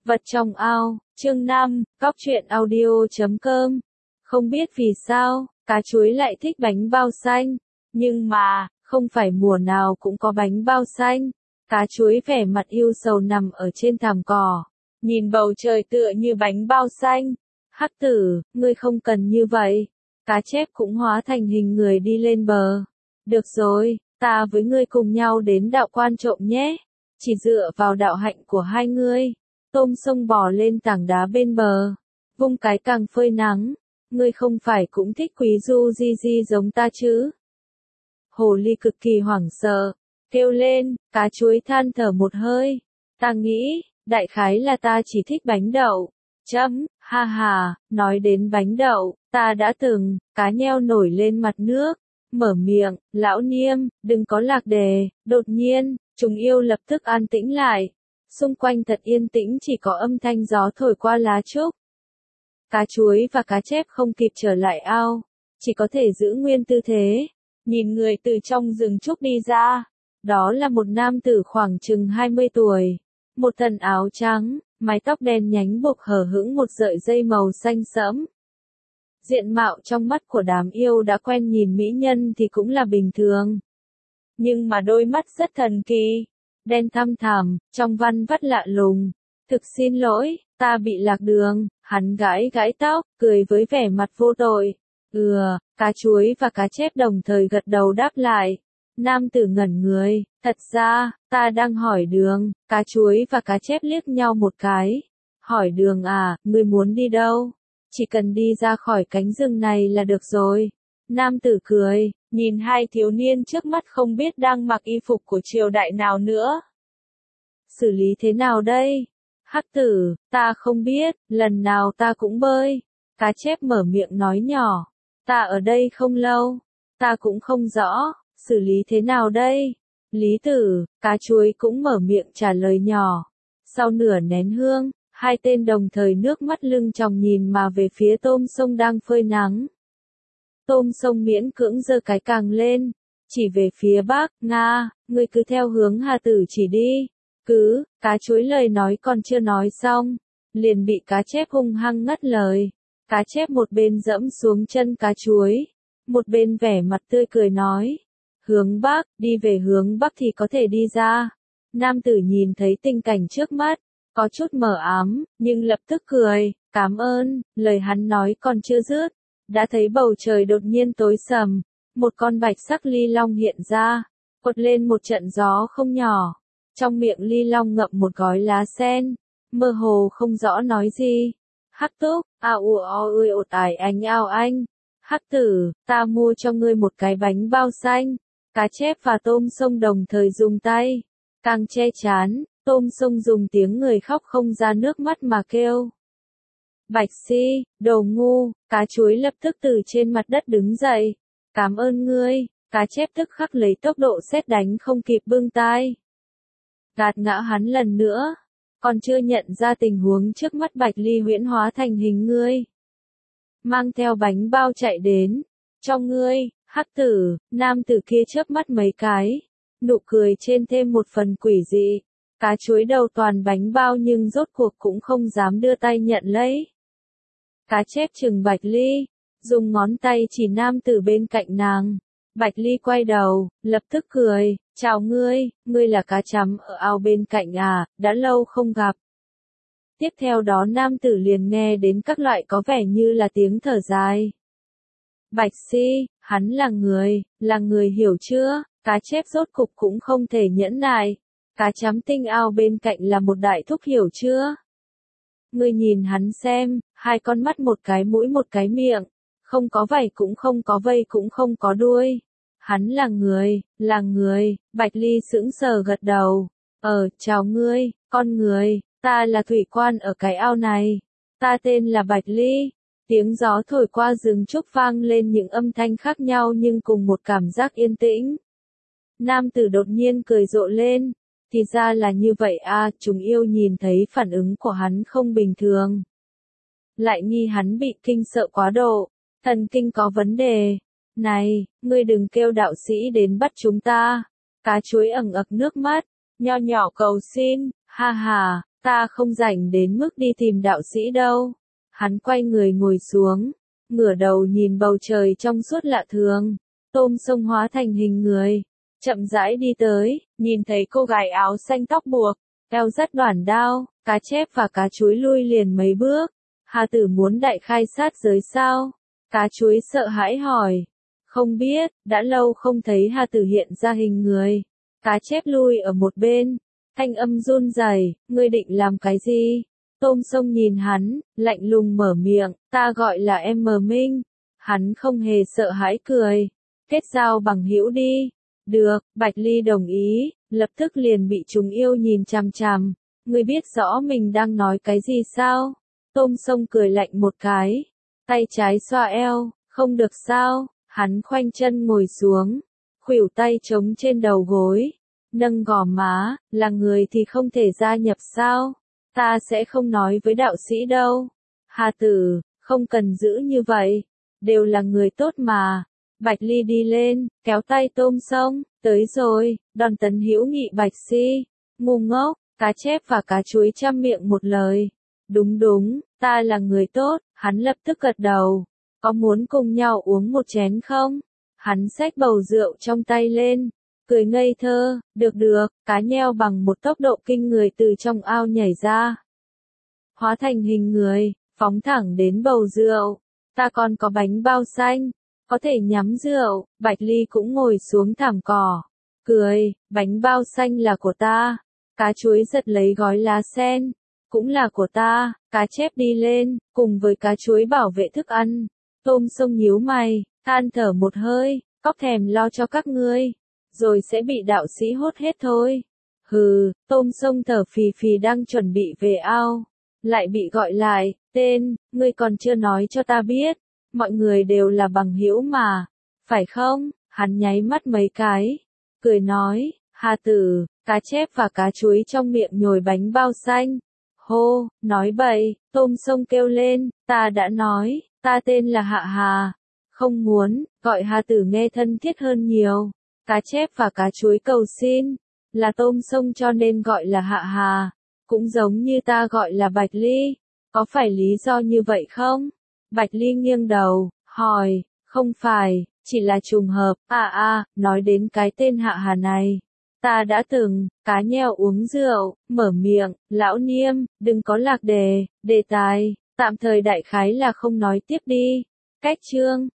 Vật trong ao, chương 5, Cóc truyện audio.com. Không biết vì sao, cá chuối lại thích bánh bao xanh. Nhưng mà, không phải mùa nào cũng có bánh bao xanh. Cá chuối vẻ mặt ưu sầu nằm ở trên thảm cỏ. Nhìn bầu trời tựa như bánh bao xanh. Hắc tử, ngươi không cần như vậy. Cá chép cũng hóa thành hình người đi lên bờ. Được rồi, ta với ngươi cùng nhau đến đạo quan trộm nhé. Chỉ dựa vào đạo hạnh của hai ngươi. Tôm sông bò lên tảng đá bên bờ, vung cái càng phơi nắng. Ngươi không phải cũng thích quý du di di giống ta chứ? Hồ ly cực kỳ hoảng sợ, kêu lên, cá chuối than thở một hơi. Ta nghĩ, đại khái là ta chỉ thích bánh đậu. Ha ha, nói đến bánh đậu, ta đã từng, cá nheo nổi lên mặt nước, mở miệng, lão niêm, đừng có lạc đề. Đột nhiên, chúng yêu lập tức an tĩnh lại. Xung quanh thật yên tĩnh, chỉ có âm thanh gió thổi qua lá trúc. Cá chuối và cá chép không kịp trở lại ao, chỉ có thể giữ nguyên tư thế, nhìn người từ trong rừng trúc đi ra. Đó là một nam tử khoảng chừng 20 tuổi, một thân áo trắng, mái tóc đen nhánh buộc hở hững một sợi dây màu xanh sẫm. Diện mạo trong mắt của đám yêu đã quen nhìn mỹ nhân thì cũng là bình thường. Nhưng mà đôi mắt rất thần kỳ. Đen thăm thẳm, trong văn vắt lạ lùng. Thực xin lỗi, ta bị lạc đường. Hắn gãi gãi tóc, cười với vẻ mặt vô tội. Cá chuối và cá chép đồng thời gật đầu đáp lại. Nam tử ngẩn người, thật ra, ta đang hỏi đường. Cá chuối và cá chép liếc nhau một cái. Hỏi đường à, ngươi muốn đi đâu? Chỉ cần đi ra khỏi cánh rừng này là được rồi. Nam tử cười, nhìn hai thiếu niên trước mắt không biết đang mặc y phục của triều đại nào nữa. Xử lý thế nào đây? Hắc tử, ta không biết, lần nào ta cũng bơi. Cá chép mở miệng nói nhỏ. Ta ở đây không lâu. Ta cũng không rõ, xử lý thế nào đây? Lý tử, cá chuối cũng mở miệng trả lời nhỏ. Sau nửa nén hương, hai tên đồng thời nước mắt lưng tròng nhìn mà về phía tôm sông đang phơi nắng. Tôm sông miễn cưỡng giơ cái càng lên, chỉ về phía bắc. Nga, ngươi cứ theo hướng Hà Tử chỉ đi. Cá chuối lời nói còn chưa nói xong, liền bị cá chép hung hăng ngắt lời. Cá chép một bên dẫm xuống chân cá chuối, một bên vẻ mặt tươi cười nói. Hướng bắc, đi về hướng bắc thì có thể đi ra. Nam tử nhìn thấy tình cảnh trước mắt, có chút mờ ám, nhưng lập tức cười, cảm ơn. Lời hắn nói còn chưa dứt, đã thấy bầu trời đột nhiên tối sầm, một con bạch sắc ly long hiện ra, quật lên một trận gió không nhỏ. Trong miệng ly long ngậm một gói lá sen, mơ hồ không rõ nói gì. Hắc túc, anh. Hắc tử, ta mua cho ngươi một cái bánh bao xanh. Cá chép và tôm sông đồng thời dùng tay, càng che chán, tôm sông dùng tiếng người khóc không ra nước mắt mà kêu. Bạch si, đồ ngu. Cá chuối lập tức từ trên mặt đất đứng dậy. Cảm ơn ngươi. Cá chép tức khắc lấy tốc độ sét đánh không kịp bưng tai. Gạt ngã hắn lần nữa. Còn chưa nhận ra tình huống trước mắt Bạch Ly huyễn hóa thành hình ngươi, mang theo bánh bao chạy đến. Cho ngươi, hắc tử. Nam tử kia chớp mắt mấy cái, nụ cười trên thêm một phần quỷ dị. Cá chuối đầu toàn bánh bao nhưng rốt cuộc cũng không dám đưa tay nhận lấy. Cá chép chừng Bạch Ly, dùng ngón tay chỉ nam tử bên cạnh nàng. Bạch Ly quay đầu, lập tức cười, chào ngươi, ngươi là cá chấm ở ao bên cạnh à, đã lâu không gặp. Tiếp theo đó nam tử liền nghe đến các loại có vẻ như là tiếng thở dài. Bạch si, hắn là người hiểu chưa? Cá chép rốt cục cũng không thể nhẫn nại. Cá chấm tinh ao bên cạnh là một đại thúc hiểu chưa? Ngươi nhìn hắn xem, hai con mắt một cái mũi một cái miệng, không có vảy cũng không có vây cũng không có đuôi. Hắn là người. Bạch Ly sững sờ gật đầu. Chào ngươi, con người, ta là thủy quan ở cái ao này. Ta tên là Bạch Ly. Tiếng gió thổi qua rừng trúc vang lên những âm thanh khác nhau nhưng cùng một cảm giác yên tĩnh. Nam tử đột nhiên cười rộ lên. Thì ra là như vậy à, chúng yêu nhìn thấy phản ứng của hắn không bình thường. Lại nghi hắn bị kinh sợ quá độ, thần kinh có vấn đề. Này, ngươi đừng kêu đạo sĩ đến bắt chúng ta. Cá chuối ẩn ực nước mắt, nho nhỏ cầu xin. Ha ha, ta không rảnh đến mức đi tìm đạo sĩ đâu. Hắn quay người ngồi xuống, ngửa đầu nhìn bầu trời trong suốt lạ thường. Tôm sông hóa thành hình người, chậm rãi đi tới, nhìn thấy cô gái áo xanh tóc buộc, eo dắt đoản đao, cá chép và cá chuối lui liền mấy bước. Hà Tử muốn đại khai sát giới sao? Cá chuối sợ hãi hỏi. Không biết, đã lâu không thấy Hà Tử hiện ra hình người. Cá chép lui ở một bên, thanh âm run rẩy, ngươi định làm cái gì? Tôm sông nhìn hắn, lạnh lùng mở miệng, ta gọi là em mờ Minh. Hắn không hề sợ hãi cười. Kết giao bằng hữu đi. Được, Bạch Ly đồng ý, lập tức liền bị chúng yêu nhìn chằm chằm. Ngươi biết rõ mình đang nói cái gì sao? Tôm sông cười lạnh một cái. Tay trái xoa eo, không được sao? Hắn khoanh chân ngồi xuống, khuỷu tay chống trên đầu gối, nâng gò má, là người thì không thể gia nhập sao? Ta sẽ không nói với đạo sĩ đâu. Hà Tử, không cần giữ như vậy, đều là người tốt mà. Bạch Ly đi lên, kéo tay tôm sông, tới rồi, đòn tấn hữu nghị Bạch Si. Ngu ngốc, cá chép và cá chuối chăm miệng một lời. Đúng đúng, ta là người tốt, hắn lập tức gật đầu. Có muốn cùng nhau uống một chén không? Hắn xách bầu rượu trong tay lên, cười ngây thơ, được được, cá nheo bằng một tốc độ kinh người từ trong ao nhảy ra. Hóa thành hình người, phóng thẳng đến bầu rượu. Ta còn có bánh bao xanh, có thể nhắm rượu. Bạch Ly cũng ngồi xuống thảm cỏ, cười, bánh bao xanh là của ta. Cá chuối giật lấy gói lá sen, cũng là của ta. Cá chép đi lên, cùng với cá chuối bảo vệ thức ăn. Tôm sông nhíu mày, than thở một hơi, cóc thèm lo cho các ngươi, rồi sẽ bị đạo sĩ hốt hết thôi. Hừ, tôm sông thở phì phì đang chuẩn bị về ao, lại bị gọi lại, tên, ngươi còn chưa nói cho ta biết, mọi người đều là bằng hữu mà, phải không? Hắn nháy mắt mấy cái, cười nói, Hà Tử, cá chép và cá chuối trong miệng nhồi bánh bao xanh. Hô, nói bậy, tôm sông kêu lên, ta đã nói. Ta tên là Hạ Hà. Không muốn, gọi Hà Tử nghe thân thiết hơn nhiều. Cá chép và cá chuối cầu xin, là tôm sông cho nên gọi là Hạ Hà. Cũng giống như ta gọi là Bạch Ly. Có phải lý do như vậy không? Bạch Ly nghiêng đầu, hỏi, không phải, chỉ là trùng hợp. Nói đến cái tên Hạ Hà này. Ta đã từng, cá nheo uống rượu, mở miệng, lão Niêm, đừng có lạc đề tài. Tạm thời đại khái là không nói tiếp đi. Cách chương